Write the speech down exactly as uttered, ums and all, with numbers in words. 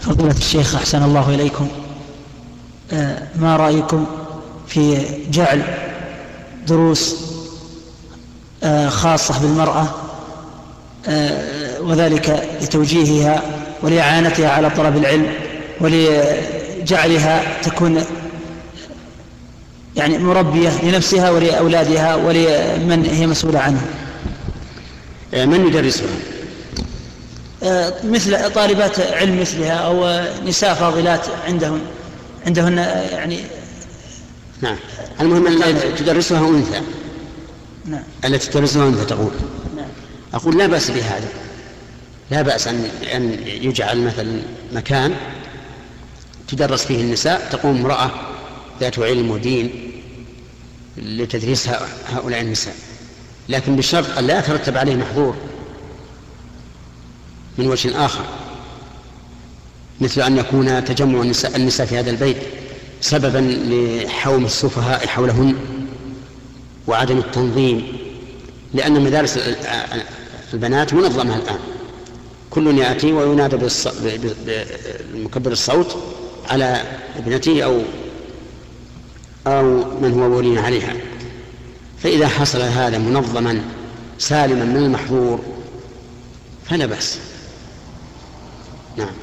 فضيلة الشيخ أحسن الله إليكم، ما رأيكم في جعل دروس خاصة بالمرأة وذلك لتوجيهها ولإعانتها على طلب العلم ولجعلها تكون يعني مربية لنفسها ولأولادها ولمن هي مسؤولة عنه؟ من يدرسها؟ مثل طالبات علم مثلها أو نساء فاضلات عندهن عندهن يعني. نعم. المهم أن تدرسها أنثى. نعم. التي تدرسها أنثى تقول. نعم. أقول لا بأس بهذا، لا بأس أن أن يجعل مثلا مكان تدرس فيه النساء، تقوم امرأة ذات علم ودين لتدريس هؤلاء النساء، لكن بشرط أن لا يترتب عليه محظور من وجه آخر، مثل أن يكون تجمع النساء, النساء في هذا البيت سببا لحوم السفهاء حولهن وعدم التنظيم، لأن مدارس البنات منظمة الآن، كل يأتي وينادى بمكبر الصوت على ابنته أو أو من هو ولي عليها. فإذا حصل هذا منظما سالما من المحظور فلا بأس. نعم.